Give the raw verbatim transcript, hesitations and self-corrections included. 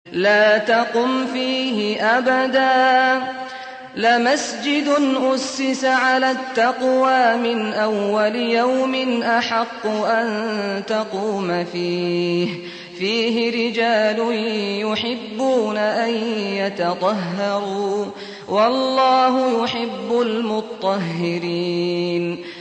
لا تقم فيه أبدا لمسجد أسس على التقوى من أول يوم أحق أن تقوم فيه فيه رجال يحبون أن يتطهروا والله يحب المطهرين